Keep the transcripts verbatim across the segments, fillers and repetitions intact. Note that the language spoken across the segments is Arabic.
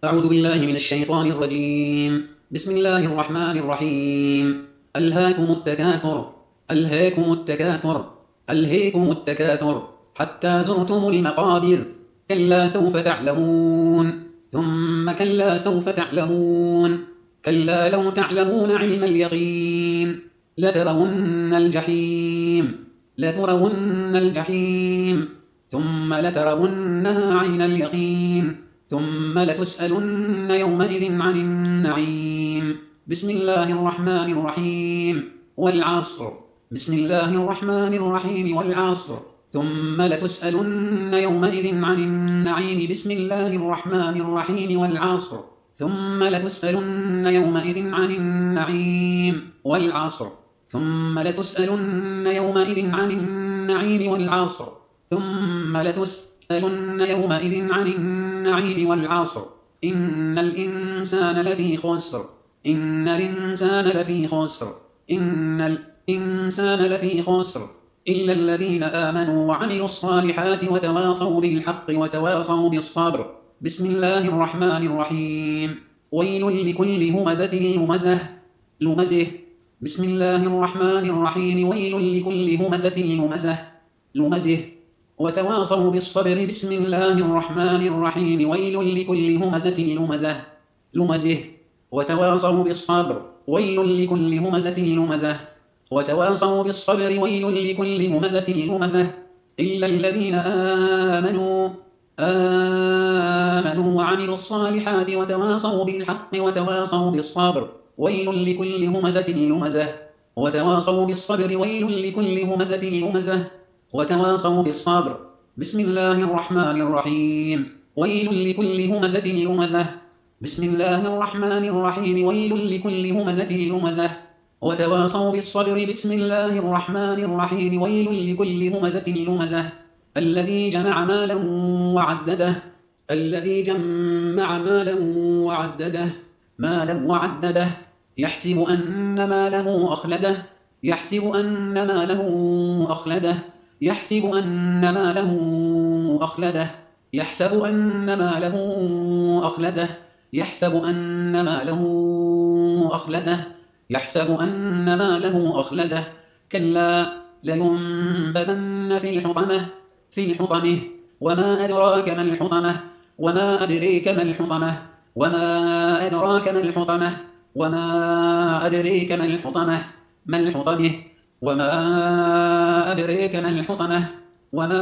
أعوذ بالله من الشيطان الرجيم. بسم الله الرحمن الرحيم. ألهاكم التكاثر ألهاكم التكاثر ألهاكم التكاثر حتى زرتم المقابر. كلا سوف تعلمون ثم كلا سوف تعلمون كلا لو تعلمون علم اليقين لترون الجحيم لترون الجحيم ثم لترونها عين اليقين ثم لتسألن يومئذ عن النعيم. بسم الله الرحمن الرحيم. والعصر. بسم الله الرحمن الرحيم. والعصر. ثم لتسألن يومئذ عن النعيم. بسم الله الرحمن الرحيم. والعصر. ثم لتسألن يومئذ عن النعيم. والعصر. ثم لتسألن يومئذ عن النعيم. والعصر. ثم لتسألن يومئذ عن النعيم. والعصر. إن الإنسان لفي خسر إن الإنسان لفي خسر إن الإنسان لفي خسر إلا الذين آمنوا وعملوا الصالحات وتواصوا بالحق وتواصوا بالصبر. بسم الله الرحمن الرحيم. ويل لكل همزة لمزة لمزه. بسم الله الرحمن الرحيم. ويل لكل همزة لمزة لمزه. وتواصوا بالصبر. بسم الله الرحمن الرحيم. ويل لكل همزة لمزة لمزه. وتواصوا بالصبر. ويل لكل همزة لمزة. وتواصوا بالصبر. ويل لكل همزة لمزة. إلا الذين آمنوا آمنوا وعملوا الصالحات وتواصوا بالحق وتواصوا بالصبر. ويل لكل همزة لمزة. وتواصوا بالصبر. ويل لكل همزة لمزة. وتواصوا بالصبر. بسم الله الرحمن الرحيم. ويل لكل همزة لمزة. بسم الله الرحمن الرحيم. ويل لكل همزة لمزة. وتواصوا بالصبر. بسم الله الرحمن الرحيم. ويل لكل همزة لمزة. الذي جمع مالا وعدده الذي جمع مالا وعدده مالا وعدده يحسب أن ماله أخلده يحسب أن ماله أخلده يحسب أن ماله أخلده يحسب أن ماله أخلده يحسب أن ماله أخلده يحسب أن ماله أخلده كلا لينبذن في الحطمة في الحطمة وما أدراك ما الحطمة وما أدريك ما الحطمة وما أدراك ما الحطمة وما أدريك ما الحطمة ما الحطمة وما أدريك ما الحطمة وما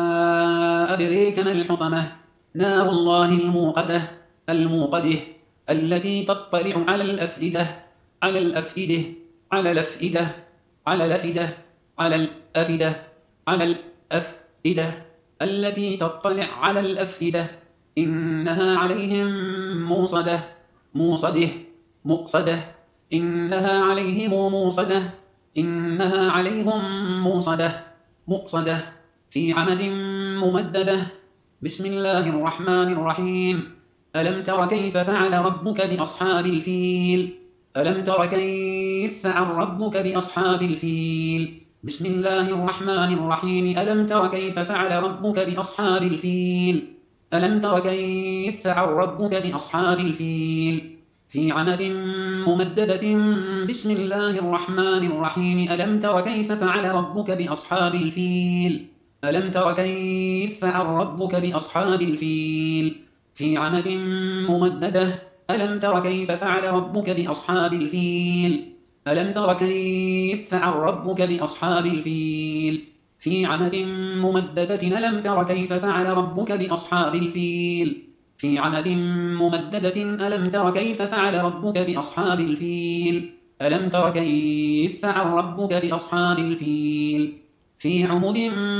أدريك ما الحطمة نار الله الموقدة الموقدة التي تطلع على الأفئدة على الأفئدة على الأفئدة على الأفئدة على الأفئدة على الأفئدة التي تطلع على الأفئدة إنها عليهم موصدة موصدة مؤصدة إنها عليهم موصدة إنها عليهم موصدة مؤصدة في عمد ممددة. بسم الله الرحمن الرحيم. ألم تر كيف فعل ربك بأصحاب الفيل ألم تر كيف فعل ربك بأصحاب الفيل بسم الله الرحمن الرحيم. ألم تر كيف فعل ربك بأصحاب الفيل ألم تر كيف فعل ربك بأصحاب الفيل في عمد ممددة. بسم الله الرحمن الرحيم. ألم تر كيف فعل ربك بأصحاب الفيل ألم تر كيف فعل ربك بأصحاب الفيل في عمد ممددة. ألم تر كيف فعل ربك بأصحاب الفيل ألم تر كيف فعل ربك بأصحاب الفيل في عمد ممددة. ألم تر كيف فعل ربك بأصحاب الفيل في عمد ممددة. ألم تر كيف فعل ربك بأصحاب الفيل ألم تر كيف فعل ربك بأصحاب الفيل في عمد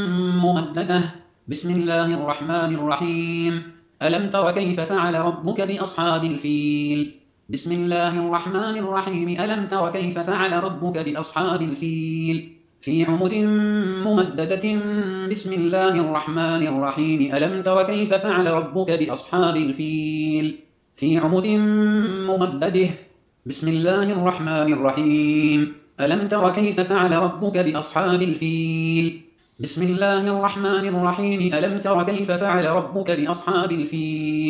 ممددة. بسم الله الرحمن الرحيم. ألم تر كيف فعل ربك بأصحاب الفيل بسم الله الرحمن الرحيم. ألم تر كيف فعل ربك بأصحاب الفيل في عمد ممددة. بسم الله الرحمن الرحيم. ألم تر كيف فعل ربك بأصحاب الفيل في عمد ممددة. بسم الله الرحمن الرحيم. ألم تر كيف فعل ربك بأصحاب الفيل بسم الله الرحمن الرحيم. ألم تر كيف فعل ربك بأصحاب الفيل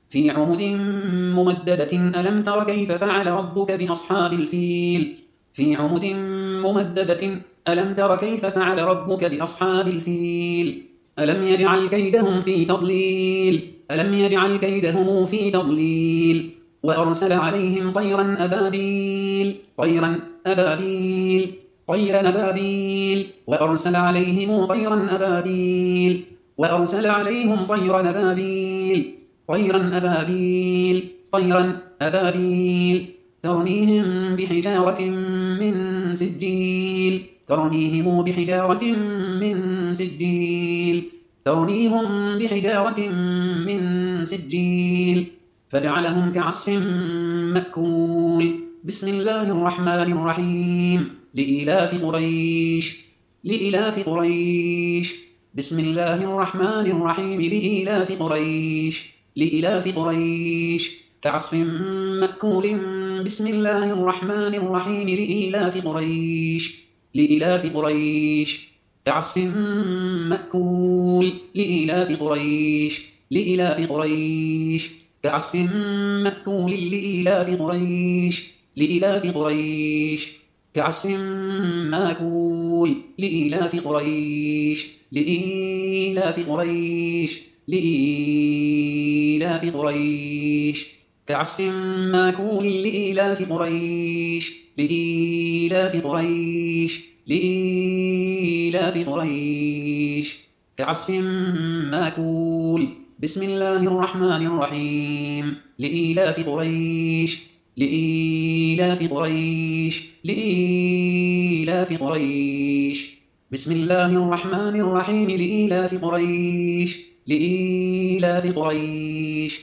في عهد ممددة ألم تر كيف فعل ربك بأصحاب الفيل في عهد ممددة ألم تر كيف فعل ربك بأصحاب الفيل ألم يجعل كيدهم في تضليل ألم يجعل كيدهم في تضليل وأرسل عليهم طيرا أبابيل طيرا أبابيل طيرا أبابيل وأرسل عليهم طيرا أبابيل وأرسل عليهم طيرا أبابيل طيرا أبابيل طيرا أبابيل ترميهم بحجارة من سجيل ترميهم بحجارة من سجيل ترميهم بحجارة من سجيل فجعلهم كعصف مأكول بسم الله الرحمن الرحيم لإلاف قريش لإلاف قريش بسم الله الرحمن الرحيم لإلاف قريش لإلاف قريش كعصف مأكول بسم الله الرحمن الرحيم لإلاف قريش لإلاف قريش كعصف مأكول لإلاف قريش لإلاف قريش كعصف مأكول لإلاف قريش لإلاف قريش كعصف مأكول لإلاف قريش لإلاف قريش لإلاف قريش كعصف مأكول لإلاف قريش لإلاف قريش لإلاف قريش كعصف مأكول بسم الله الرحمن الرحيم لإلاف قريش لإلاف قريش لإلاف قريش بسم الله الرحمن الرحيم لإلاف قريش لإلاف قريش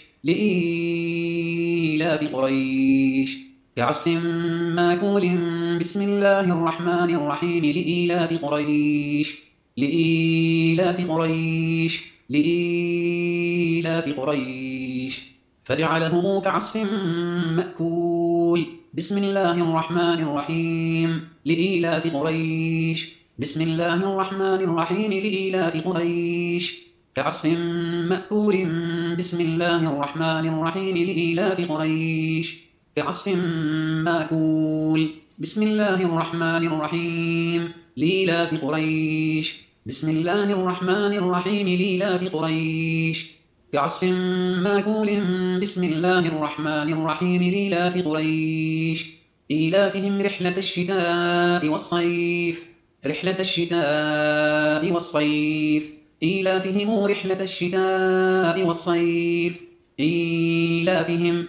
لإلاف قريش كعصف مأكول بسم الله الرحمن الرحيم لإلاف قريش لإلاف قريش لإلاف قريش فجعلهم كعصف مأكول بسم الله الرحمن الرحيم لإلاف قريش بسم الله الرحمن الرحيم لإلاف قريش كعصف مأكول بسم الله الرحمن الرحيم لإلاف قريش كعصف مأكول بسم الله الرحمن الرحيم لإلاف قريش بسم الله الرحمن الرحيم لإلاف قريش كعصف مأكول بسم الله الرحمن الرحيم لإلاف قريش إيلافهم رحلة الشتاء والصيف رحلة الشتاء والصيف إيلافهم رحلة الشتاء والصيف إيلافهم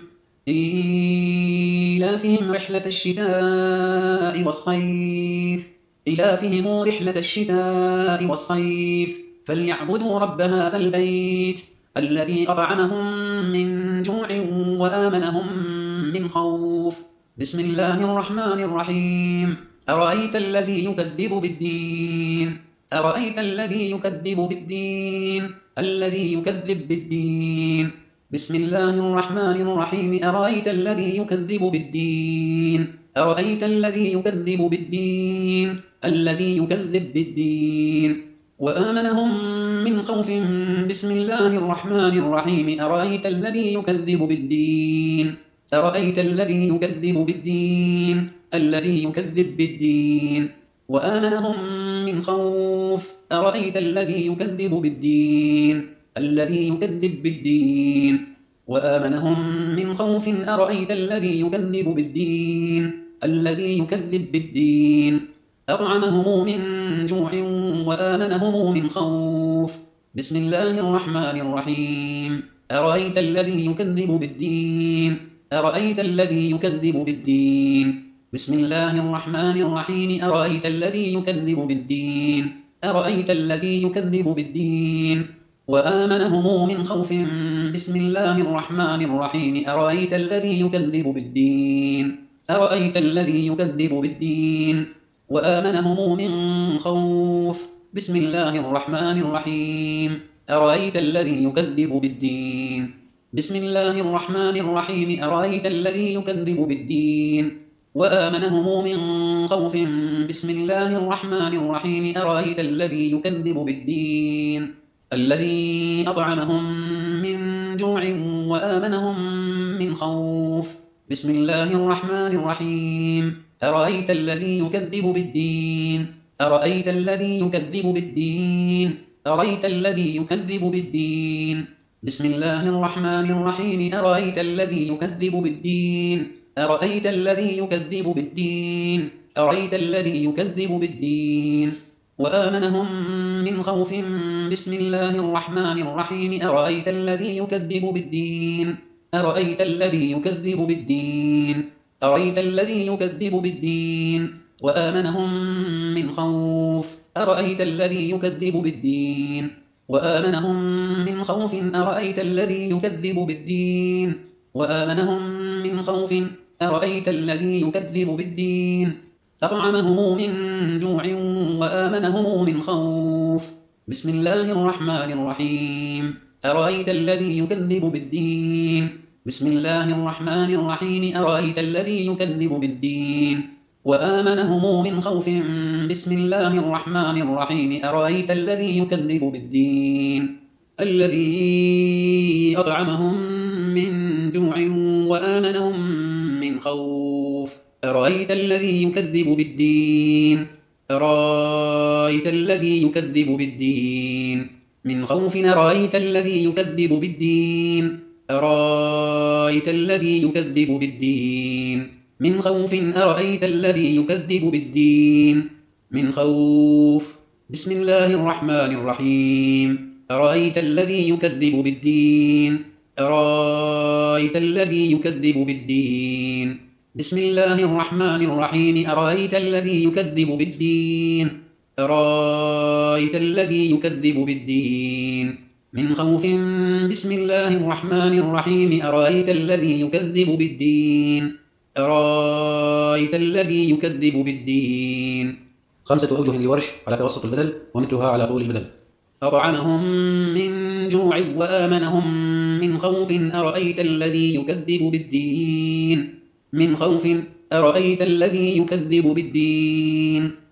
إيلافهم رحلة الشتاء والصيف إيلافهم رحلة الشتاء والصيف فليعبدوا رب هذا البيت الذي أطعمهم من جوع وآمنهم من خوف بسم الله الرحمن الرحيم أرأيت الذي يكذب بالدين أرأيت الذي يكذب بالدين الذي يكذب بالدين بسم الله الرحمن الرحيم أرأيت الذي يكذب بالدين أرأيت الذي يكذب بالدين الذي يكذب بالدين وآمنهم من خوف بسم الله الرحمن الرحيم أرأيت الذي يكذب بالدين أرأيت الذي يكذب بالدين الذي يكذب بالدين وآمنهم من خوف أرأيت الذي يكذب بالدين الذي يكذب بالدين وآمنهم من خوف أرأيت الذي يكذب بالدين الذي يكذب بالدين أطعمهم من جوع وآمنهم من خوف بسم الله الرحمن الرحيم أرأيت الذي يكذب بالدين أرأيت الذي يكذب بالدين بسم الله الرحمن الرحيم أرأيت الذي يكذب بالدين أرأيت الذي يكذب بالدين وآمنهم من خوف بسم الله الرحمن الرحيم أرأيت الذي يكذب بالدين أرأيت الذي يكذب بالدين وآمنهم من خوف بسم الله الرحمن الرحيم أرأيت الذي يكذب بالدين بسم الله الرحمن الرحيم أرأيت الذي يكذب بالدين وآمنهم من خوف بسم الله الرحمن الرحيم أرأيت الذي يكذب بالدين الذي أطعمهم من جوع وآمنهم من خوف. بسم الله الرحمن الرحيم. أرأيت الذي يكذب بالدين أرأيت الذي يكذب بالدين أرأيت الذي يكذب بالدين بسم الله الرحمن الرحيم. أرأيت الذي يكذب بالدين أرأيت الذي يكذب بالدين أرأيت الذي يكذب بالدين وآمنهم من خوف. بسم الله الرحمن الرحيم. أرأيت الذي يكذب بالدين أرأيت الذي يكذب بالدين أرأيت الذي يكذب بالدين وآمنهم من خوف. أرأيت الذي يكذب بالدين وآمنهم من خوف. أرأيت الذي يكذب بالدين وآمنهم من خوف. أرأيت الذي يكذب بالدين أطعمهم من جوع وآمنهم من خوف. بسم الله الرحمن الرحيم. أرأيت الذي يكذب بالدين بسم الله الرحمن الرحيم. أرأيت الذي يكذب بالدين وآمنهم من خوف. بسم الله الرحمن الرحيم. أرأيت الذي يكذب بالدين الذي أطعمهم من جوع وآمنهم من خوف. أرأيت الذي يكذب بالدين أرأيت الذي يكذب بالدين من خوف. أرأيت الذي يكذب بالدين أرأيت الذي يكذب بالدين من خوف. أرأيت الذي يكذب بالدين من خوف. بسم الله الرحمن الرحيم. أرأيت الذي يكذب بالدين أرأيت الذي يكذب بالدين بسم الله الرحمن الرحيم. أرأيت الذي يكذب بالدين أرأيت الذي يكذب بالدين من خوف. بسم الله الرحمن الرحيم. أرأيت الذي يكذب بالدين أرأيت الذي يكذب بالدين. خمسة أوجه لورش على توسط البدل ومثلها على طول البدل. أطعمهم من جوع وآمنهم من خوف. أرأيت الذي يكذب بالدين من خوف. أرأيت الذي يكذب بالدين